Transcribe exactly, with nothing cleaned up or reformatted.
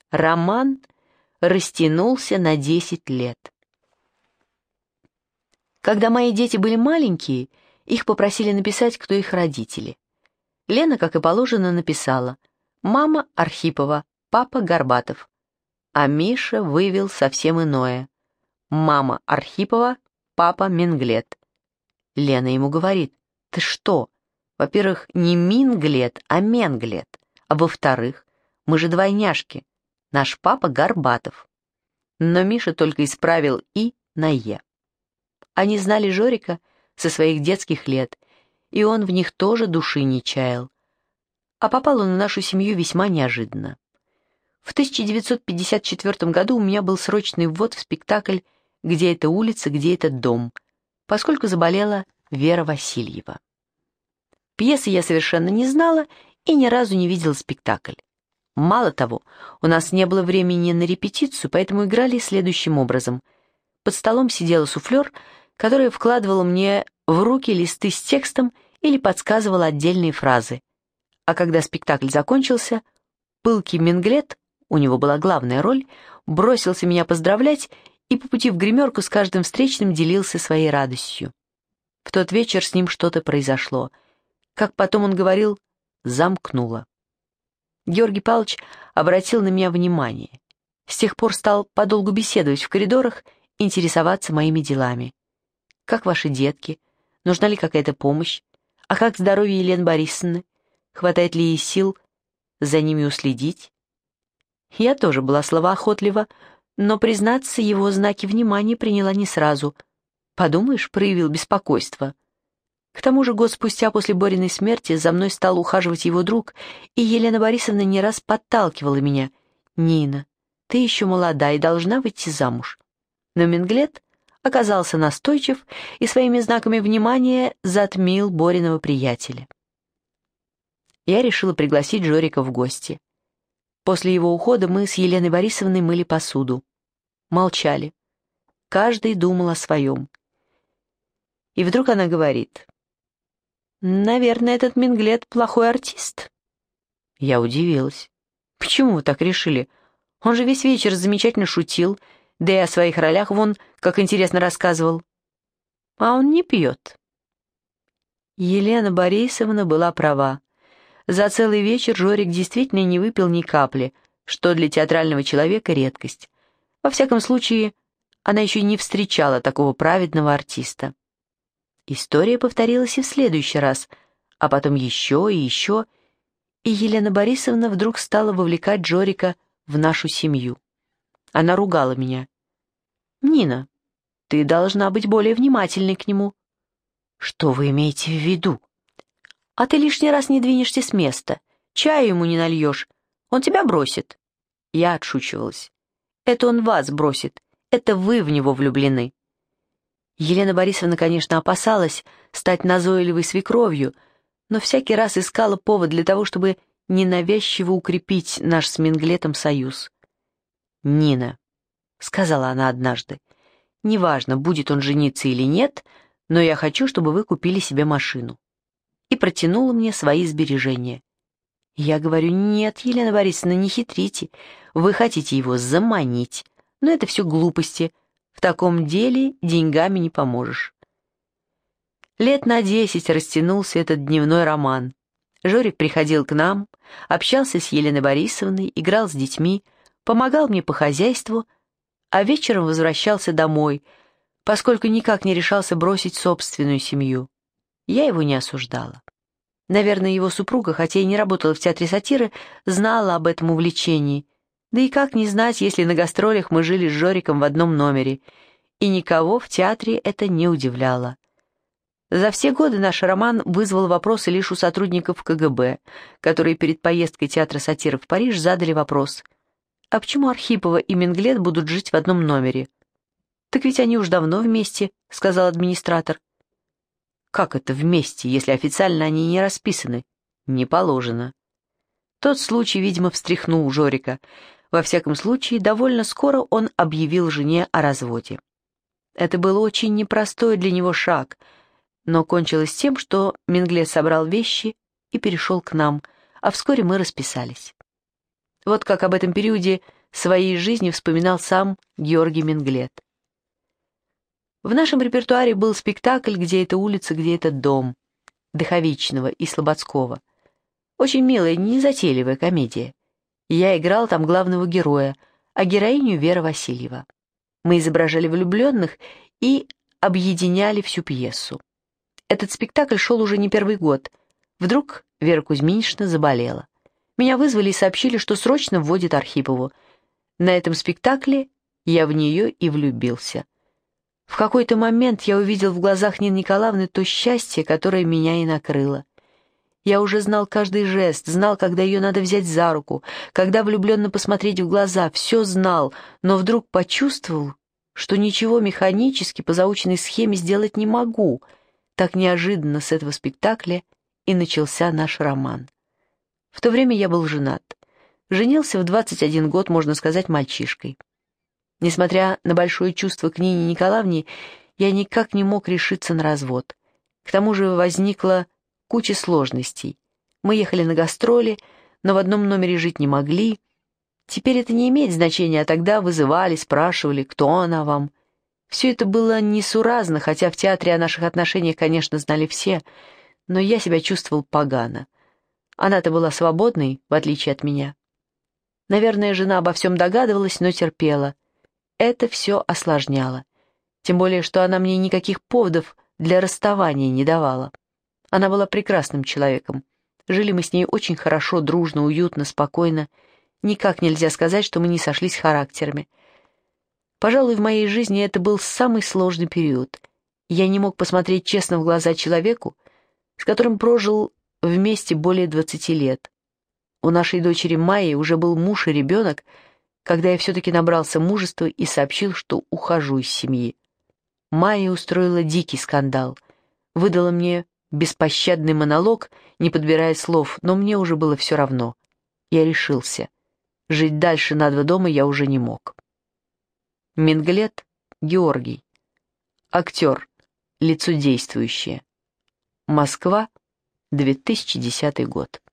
Роман растянулся на десять лет. Когда мои дети были маленькие, их попросили написать, кто их родители. Лена, как и положено, написала: «Мама Архипова, папа Горбатов». А Миша вывел совсем иное: «Мама Архипова, папа Менглет». Лена ему говорит: «Ты что? Во-первых, не Минглет, а Менглет. А во-вторых, мы же двойняшки. Наш папа Горбатов». Но Миша только исправил «и» на «е». Они знали Жорика со своих детских лет, и он в них тоже души не чаял. А попал он в нашу семью весьма неожиданно. В тысяча девятьсот пятьдесят четвёртом году у меня был срочный ввод в спектакль «Где эта улица, где этот дом», поскольку заболела Вера Васильева. Пьесы я совершенно не знала и ни разу не видела спектакль. Мало того, у нас не было времени на репетицию, поэтому играли следующим образом. Под столом сидела суфлер, которая вкладывала мне в руки листы с текстом или подсказывала отдельные фразы. А когда спектакль закончился, пылкий Менглет, у него была главная роль, бросился меня поздравлять и по пути в гримерку с каждым встречным делился своей радостью. В тот вечер с ним что-то произошло. Как потом он говорил, замкнуло. Георгий Павлович обратил на меня внимание. С тех пор стал подолгу беседовать в коридорах, интересоваться моими делами. Как ваши детки? Нужна ли какая-то помощь? А как здоровье Елены Борисовны? Хватает ли ей сил за ними уследить? Я тоже была словоохотлива, но, признаться, его знаки внимания приняла не сразу. Подумаешь, проявил беспокойство. К тому же год спустя после Бориной смерти за мной стал ухаживать его друг, и Елена Борисовна не раз подталкивала меня. «Нина, ты еще молода и должна выйти замуж». Но Менглет оказался настойчив и своими знаками внимания затмил Бориного приятеля. Я решила пригласить Жорика в гости. После его ухода мы с Еленой Борисовной мыли посуду. Молчали. Каждый думал о своем. И вдруг она говорит: «Наверное, этот Менглет плохой артист». Я удивилась. «Почему вы так решили? Он же весь вечер замечательно шутил, да и о своих ролях вон как интересно рассказывал. А он не пьет». Елена Борисовна была права. За целый вечер Жорик действительно не выпил ни капли, что для театрального человека редкость. Во всяком случае, она еще не встречала такого праведного артиста. История повторилась и в следующий раз, а потом еще и еще, и Елена Борисовна вдруг стала вовлекать Жорика в нашу семью. Она ругала меня. «Нина, ты должна быть более внимательной к нему». «Что вы имеете в виду?» «А ты лишний раз не двинешься с места, чаю ему не нальешь, он тебя бросит». Я отшучивалась. «Это он вас бросит, это вы в него влюблены». Елена Борисовна, конечно, опасалась стать назойливой свекровью, но всякий раз искала повод для того, чтобы ненавязчиво укрепить наш с Менглетом союз. «Нина», — сказала она однажды, — «неважно, будет он жениться или нет, но я хочу, чтобы вы купили себе машину». И протянула мне свои сбережения. Я говорю: «Нет, Елена Борисовна, не хитрите, вы хотите его заманить, но это все глупости, в таком деле деньгами не поможешь». Лет на десять растянулся этот дневной роман. Жорик приходил к нам, общался с Еленой Борисовной, играл с детьми, помогал мне по хозяйству, а вечером возвращался домой, поскольку никак не решался бросить собственную семью. Я его не осуждала. Наверное, его супруга, хотя и не работала в театре сатиры, знала об этом увлечении. Да и как не знать, если на гастролях мы жили с Жориком в одном номере, и никого в театре это не удивляло. За все годы наш роман вызвал вопросы лишь у сотрудников ка гэ бэ, которые перед поездкой театра сатиры в Париж задали вопрос: «А почему Архипова и Менглет будут жить в одном номере?» «Так ведь они уж давно вместе», — сказал администратор. «Как это вместе, если официально они не расписаны?» «Не положено». Тот случай, видимо, встряхнул Жорика. Во всяком случае, довольно скоро он объявил жене о разводе. Это был очень непростой для него шаг, но кончилось тем, что Менглет собрал вещи и перешел к нам, а вскоре мы расписались. Вот как об этом периоде своей жизни вспоминал сам Георгий Менглет. В нашем репертуаре был спектакль «Где эта улица, где этот дом» Дыховичного и Слободского. Очень милая, незатейливая комедия. Я играл там главного героя, а героиню Вера Васильева. Мы изображали влюбленных и объединяли всю пьесу. Этот спектакль шел уже не первый год. Вдруг Вера Кузьминична заболела. Меня вызвали и сообщили, что срочно вводят Архипову. На этом спектакле я в нее и влюбился. В какой-то момент я увидел в глазах Нины Николаевны то счастье, которое меня и накрыло. Я уже знал каждый жест, знал, когда ее надо взять за руку, когда влюбленно посмотреть в глаза, все знал, но вдруг почувствовал, что ничего механически по заученной схеме сделать не могу. Так неожиданно с этого спектакля и начался наш роман. В то время я был женат. Женился в двадцать один год, можно сказать, мальчишкой. Несмотря на большое чувство к Нине Николаевне, я никак не мог решиться на развод. К тому же возникла куча сложностей. Мы ехали на гастроли, но в одном номере жить не могли. Теперь это не имеет значения, а тогда вызывали, спрашивали, кто она вам. Все это было несуразно, хотя в театре о наших отношениях, конечно, знали все, но я себя чувствовал погано. Она-то была свободной, в отличие от меня. Наверное, жена обо всем догадывалась, но терпела. Это все осложняло. Тем более, что она мне никаких поводов для расставания не давала. Она была прекрасным человеком. Жили мы с ней очень хорошо, дружно, уютно, спокойно. Никак нельзя сказать, что мы не сошлись характерами. Пожалуй, в моей жизни это был самый сложный период. Я не мог посмотреть честно в глаза человеку, с которым прожил вместе более двадцати лет. У нашей дочери Майи уже был муж и ребенок, когда я все-таки набрался мужества и сообщил, что ухожу из семьи. Майя устроила дикий скандал, выдала мне беспощадный монолог, не подбирая слов, но мне уже было все равно. Я решился. Жить дальше на два дома я уже не мог. Менглет Георгий. Актер. Лицо действующее. Москва, две тысячи десятый год.